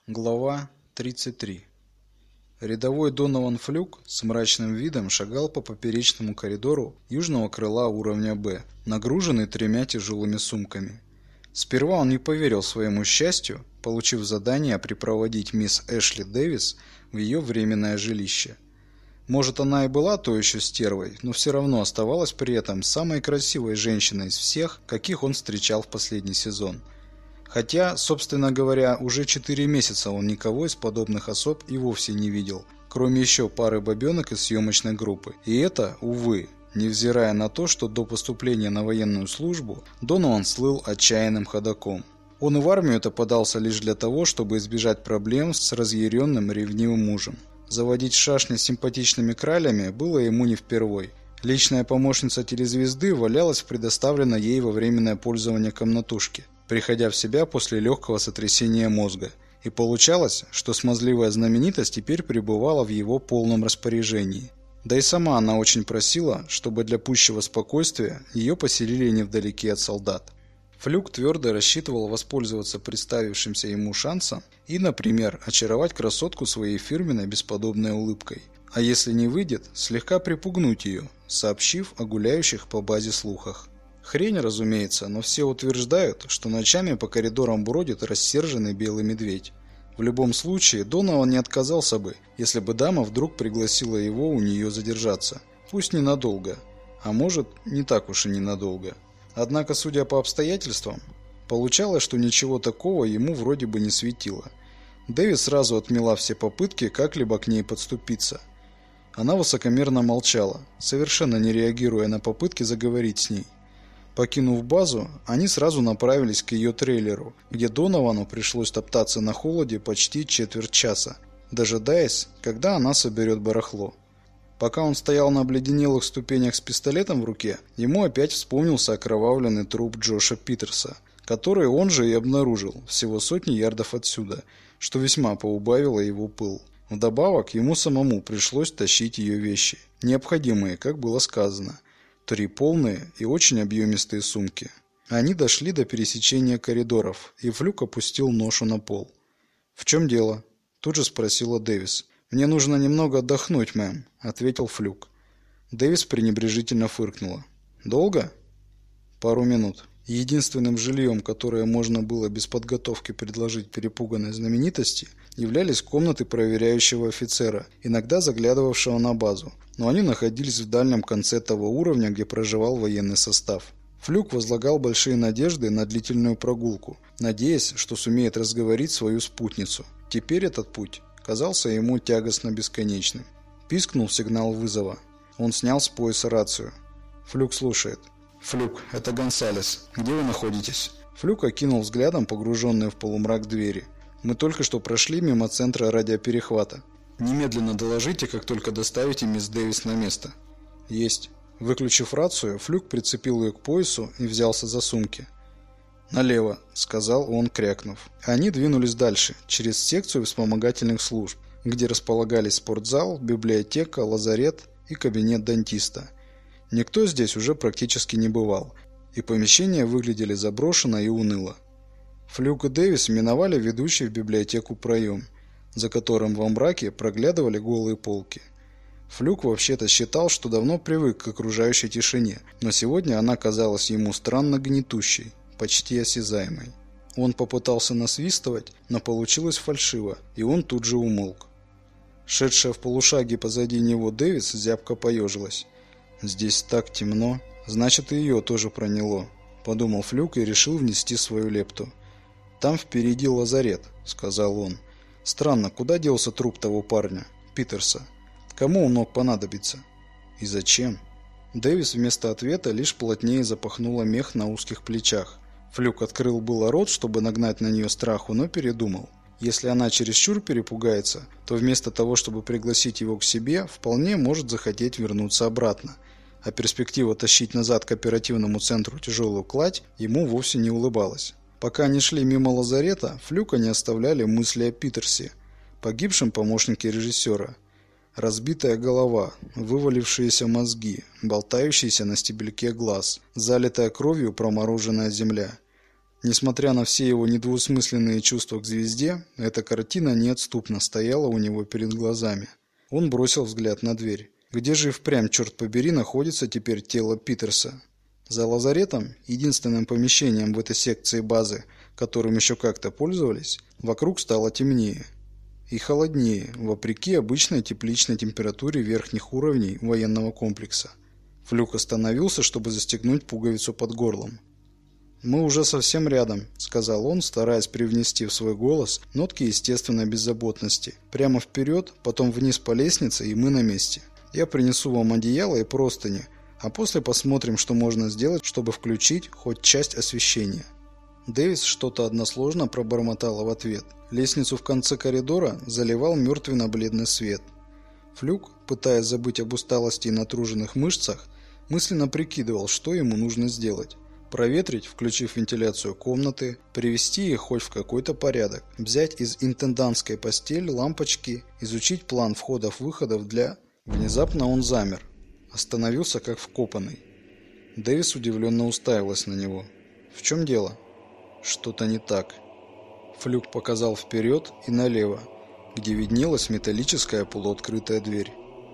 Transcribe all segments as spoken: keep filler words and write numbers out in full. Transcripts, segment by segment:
Глава тридцать три. Рядовой Донован Флюк с мрачным видом шагал по поперечному коридору южного крыла уровня Б, нагруженный тремя тяжелыми сумками. Сперва он не поверил своему счастью, получив задание припроводить мисс Эшли Дэвис в ее временное жилище. Может, она и была той еще стервой, но все равно оставалась при этом самой красивой женщиной из всех, каких он встречал в последний сезон. Хотя, собственно говоря, уже четыре месяца он никого из подобных особ и вовсе не видел, кроме еще пары бабенок из съемочной группы. И это, увы, невзирая на то, что до поступления на военную службу Донован слыл отчаянным ходоком. Он и в армию-то подался лишь для того, чтобы избежать проблем с разъяренным ревнивым мужем. Заводить шашни с симпатичными кралями было ему не впервой. Личная помощница телезвезды валялась в предоставленной ей во временное пользование комнатушке, приходя в себя после легкого сотрясения мозга. И получалось, что смазливая знаменитость теперь пребывала в его полном распоряжении. Да и сама она очень просила, чтобы для пущего спокойствия ее поселили невдалеке от солдат. Флюк твердо рассчитывал воспользоваться представившимся ему шансом и, например, очаровать красотку своей фирменной бесподобной улыбкой. А если не выйдет, слегка припугнуть ее, сообщив о гуляющих по базе слухах. Хрень, разумеется, но все утверждают, что ночами по коридорам бродит рассерженный белый медведь. В любом случае, Донован не отказался бы, если бы дама вдруг пригласила его у нее задержаться. Пусть ненадолго, а может, не так уж и ненадолго. Однако, судя по обстоятельствам, получалось, что ничего такого ему вроде бы не светило. Дэвис сразу отмела все попытки как-либо к ней подступиться. Она высокомерно молчала, совершенно не реагируя на попытки заговорить с ней. Покинув базу, они сразу направились к ее трейлеру, где Доновану пришлось топтаться на холоде почти четверть часа, дожидаясь, когда она соберет барахло. Пока он стоял на обледенелых ступенях с пистолетом в руке, ему опять вспомнился окровавленный труп Джоша Питерса, который он же и обнаружил всего сотни ярдов отсюда, что весьма поубавило его пыл. Вдобавок, ему самому пришлось тащить ее вещи, необходимые, как было сказано. Три полные и очень объемистые сумки. Они дошли до пересечения коридоров, и Флюк опустил ношу на пол. «В чем дело?» – тут же спросила Дэвис. «Мне нужно немного отдохнуть, мэм», – ответил Флюк. Дэвис пренебрежительно фыркнула. «Долго?» «Пару минут». Единственным жильем, которое можно было без подготовки предложить перепуганной знаменитости, являлись комнаты проверяющего офицера, иногда заглядывавшего на базу, но они находились в дальнем конце того уровня, где проживал военный состав. Флюк возлагал большие надежды на длительную прогулку, надеясь, что сумеет разговорить свою спутницу. Теперь этот путь казался ему тягостно бесконечным. Пискнул сигнал вызова. Он снял с пояса рацию. Флюк слушает. «Флюк, это Гонсалес. Где вы находитесь?» Флюк окинул взглядом погруженные в полумрак двери. «Мы только что прошли мимо центра радиоперехвата. Немедленно доложите, как только доставите мисс Дэвис на место». «Есть». Выключив рацию, Флюк прицепил ее к поясу и взялся за сумки. «Налево», — сказал он, крякнув. Они двинулись дальше, через секцию вспомогательных служб, где располагались спортзал, библиотека, лазарет и кабинет дантиста. Никто здесь уже практически не бывал, и помещения выглядели заброшенно и уныло. Флюк и Дэвис миновали ведущий в библиотеку проем, за которым во мраке проглядывали голые полки. Флюк вообще-то считал, что давно привык к окружающей тишине, но сегодня она казалась ему странно гнетущей, почти осязаемой. Он попытался насвистывать, но получилось фальшиво, и он тут же умолк. Шедшая в полушаге позади него Дэвис зябко поежилась. «Здесь так темно, значит, и ее тоже проняло», – подумал Флюк и решил внести свою лепту. «Там впереди лазарет», – сказал он. «Странно, куда делся труп того парня, Питерса? Кому он мог понадобиться? И зачем?» Дэвис вместо ответа лишь плотнее запахнула мех на узких плечах. Флюк открыл было рот, чтобы нагнать на нее страху, но передумал. Если она чересчур перепугается, то вместо того, чтобы пригласить его к себе, вполне может захотеть вернуться обратно. А перспектива тащить назад к оперативному центру тяжелую кладь ему вовсе не улыбалась. Пока они шли мимо лазарета, Флюка не оставляли мысли о Питерсе, погибшем помощнике режиссера. Разбитая голова, вывалившиеся мозги, болтающиеся на стебельке глаз, залитая кровью промороженная земля. Несмотря на все его недвусмысленные чувства к звезде, эта картина неотступно стояла у него перед глазами. Он бросил взгляд на дверь. Где же и впрямь, черт побери, находится теперь тело Питерса? За лазаретом, единственным помещением в этой секции базы, которым еще как-то пользовались, вокруг стало темнее и холоднее, вопреки обычной тепличной температуре верхних уровней военного комплекса. Флюк остановился, чтобы застегнуть пуговицу под горлом. «Мы уже совсем рядом», — сказал он, стараясь привнести в свой голос нотки естественной беззаботности. «Прямо вперед, потом вниз по лестнице, и мы на месте. Я принесу вам одеяло и простыни, а после посмотрим, что можно сделать, чтобы включить хоть часть освещения». Дэвис что-то односложно пробормотала в ответ. Лестницу в конце коридора заливал мертвенно-бледный свет. Флюк, пытаясь забыть об усталости и натруженных мышцах, мысленно прикидывал, что ему нужно сделать. Проветрить, включив вентиляцию комнаты, привести их хоть в какой-то порядок, взять из интендантской постели лампочки, изучить план входов-выходов для... Внезапно он замер, остановился как вкопанный. Дэвис удивленно уставилась на него. «В чем дело?» «Что-то не так». Флюк показал вперед и налево, где виднелась металлическая полуоткрытая дверь.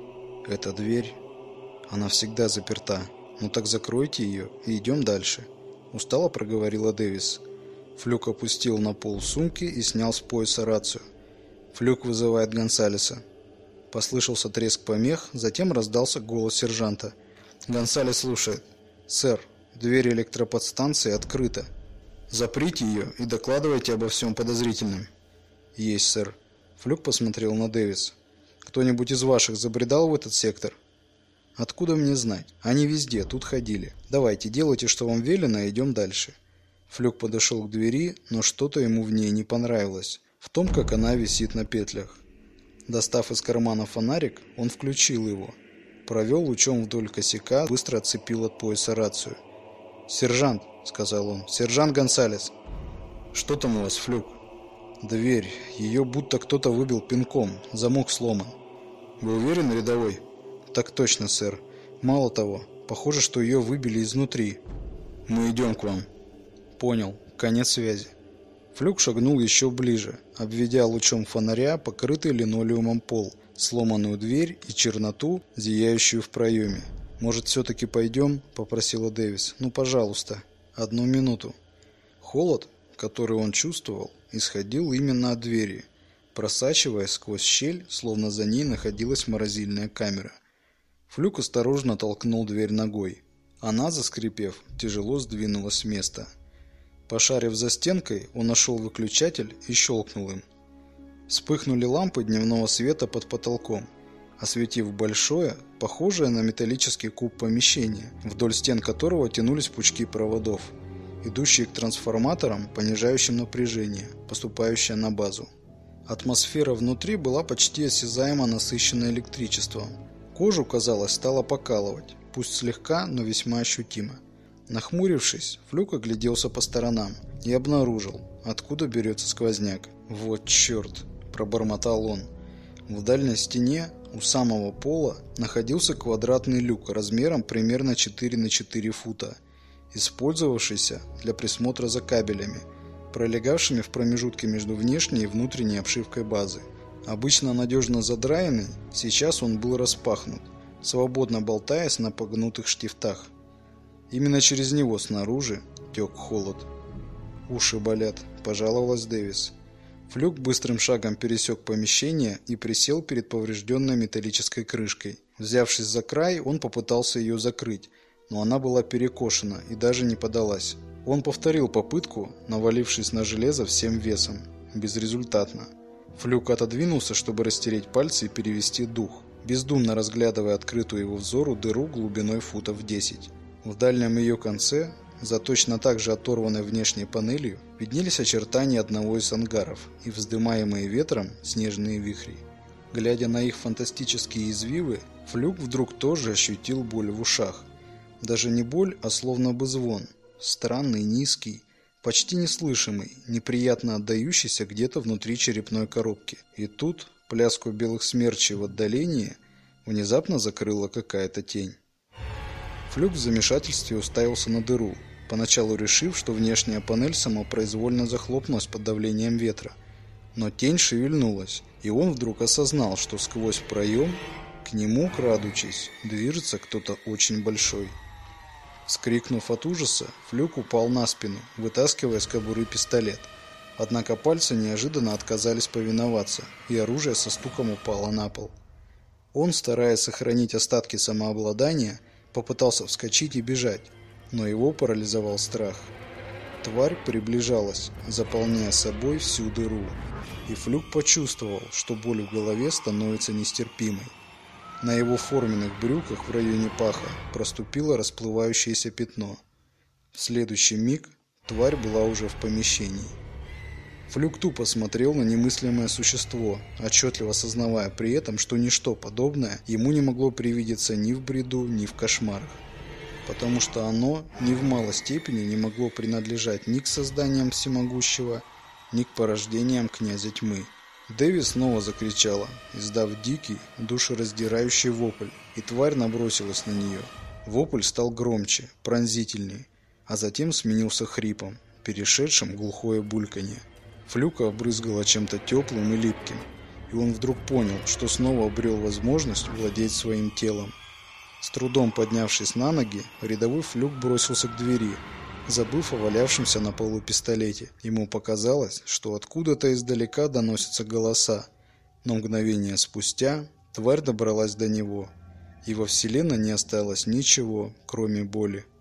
«Эта дверь, она всегда заперта. Ну так закройте ее и идем дальше», — устало проговорила Дэвис. Флюк опустил на пол сумки и снял с пояса рацию. «Флюк вызывает Гонсалеса». Послышался треск помех, затем раздался голос сержанта. «Гонсалес слушает». «Сэр, дверь электроподстанции открыта. Заприте ее и докладывайте обо всем подозрительном». «Есть, сэр». Флюк посмотрел на Дэвис. «Кто-нибудь из ваших забредал в этот сектор?» «Откуда мне знать? Они везде, тут ходили. Давайте, делайте, что вам велено, и идем дальше». Флюк подошел к двери, но что-то ему в ней не понравилось. В том, как она висит на петлях. Достав из кармана фонарик, он включил его. Провел лучом вдоль косяка, быстро отцепил от пояса рацию. «Сержант», — сказал он, — «сержант Гонсалес». «Что там у вас, Флюк?» «Дверь. Ее будто кто-то выбил пинком. Замок сломан». «Вы уверены, рядовой?» «Так точно, сэр. Мало того, похоже, что ее выбили изнутри». «Мы идем к вам». «Понял. Конец связи». Флюк шагнул еще ближе, обведя лучом фонаря покрытый линолеумом пол, сломанную дверь и черноту, зияющую в проеме. «Может, все-таки пойдем?» – попросила Дэвис. «Ну, пожалуйста. Одну минуту». Холод, который он чувствовал, исходил именно от двери, просачиваясь сквозь щель, словно за ней находилась морозильная камера. Флюк осторожно толкнул дверь ногой. Она, заскрипев, тяжело сдвинулась с места. Пошарив за стенкой, он нашел выключатель и щелкнул им. Вспыхнули лампы дневного света под потолком, осветив большое, похожее на металлический куб помещение, вдоль стен которого тянулись пучки проводов, идущие к трансформаторам, понижающим напряжение, поступающее на базу. Атмосфера внутри была почти осязаемо насыщена электричеством. Кожу, казалось, стало покалывать, пусть слегка, но весьма ощутимо. Нахмурившись, Флюк огляделся по сторонам и обнаружил, откуда берется сквозняк. «Вот черт!» – пробормотал он. В дальней стене, у самого пола, находился квадратный люк размером примерно четыре на четыре фута, использовавшийся для присмотра за кабелями, пролегавшими в промежутке между внешней и внутренней обшивкой базы. Обычно надежно задраенный, сейчас он был распахнут, свободно болтаясь на погнутых штифтах. Именно через него снаружи тек холод. «Уши болят», – пожаловалась Дэвис. Флюк быстрым шагом пересек помещение и присел перед поврежденной металлической крышкой. Взявшись за край, он попытался ее закрыть, но она была перекошена и даже не подалась. Он повторил попытку, навалившись на железо всем весом. Безрезультатно. Флюк отодвинулся, чтобы растереть пальцы и перевести дух, бездумно разглядывая открытую его взору дыру глубиной футов десять. В дальнем ее конце, за точно так же оторванной внешней панелью, виднелись очертания одного из ангаров и вздымаемые ветром снежные вихри. Глядя на их фантастические извивы, Флюк вдруг тоже ощутил боль в ушах. Даже не боль, а словно бы звон. Странный, низкий, почти неслышимый, неприятно отдающийся где-то внутри черепной коробки. И тут пляску белых смерчей в отдалении внезапно закрыла какая-то тень. Флюк в замешательстве уставился на дыру. поначалу решив, что внешняя панель самопроизвольно захлопнулась под давлением ветра. Но тень шевельнулась, и он вдруг осознал, что сквозь проем, к нему, крадучись, движется кто-то очень большой. Вскрикнув от ужаса, Флюк упал на спину, вытаскивая из кобуры пистолет. Однако пальцы неожиданно отказались повиноваться, и оружие со стуком упало на пол. Он, стараясь сохранить остатки самообладания, попытался вскочить и бежать, но его парализовал страх. Тварь приближалась, заполняя собой всю дыру, и Флюк почувствовал, что боль в голове становится нестерпимой. На его форменных брюках в районе паха проступило расплывающееся пятно. В следующий миг тварь была уже в помещении. Флюк тупо смотрел на немыслимое существо, отчетливо осознавая при этом, что ничто подобное ему не могло привидеться ни в бреду, ни в кошмарах. Потому что оно ни в малой степени не могло принадлежать ни к созданиям всемогущего, ни к порождениям князя тьмы. Дэви снова закричала, издав дикий, душераздирающий вопль, и тварь набросилась на нее. Вопль стал громче, пронзительней, а затем сменился хрипом, перешедшим в глухое бульканье. Флюка обрызгало чем-то теплым и липким, и он вдруг понял, что снова обрел возможность владеть своим телом. С трудом поднявшись на ноги, рядовой Флюк бросился к двери, забыв о валявшемся на полу пистолете. Ему показалось, что откуда-то издалека доносятся голоса, но мгновение спустя тварь добралась до него, и во вселенной не осталось ничего, кроме боли.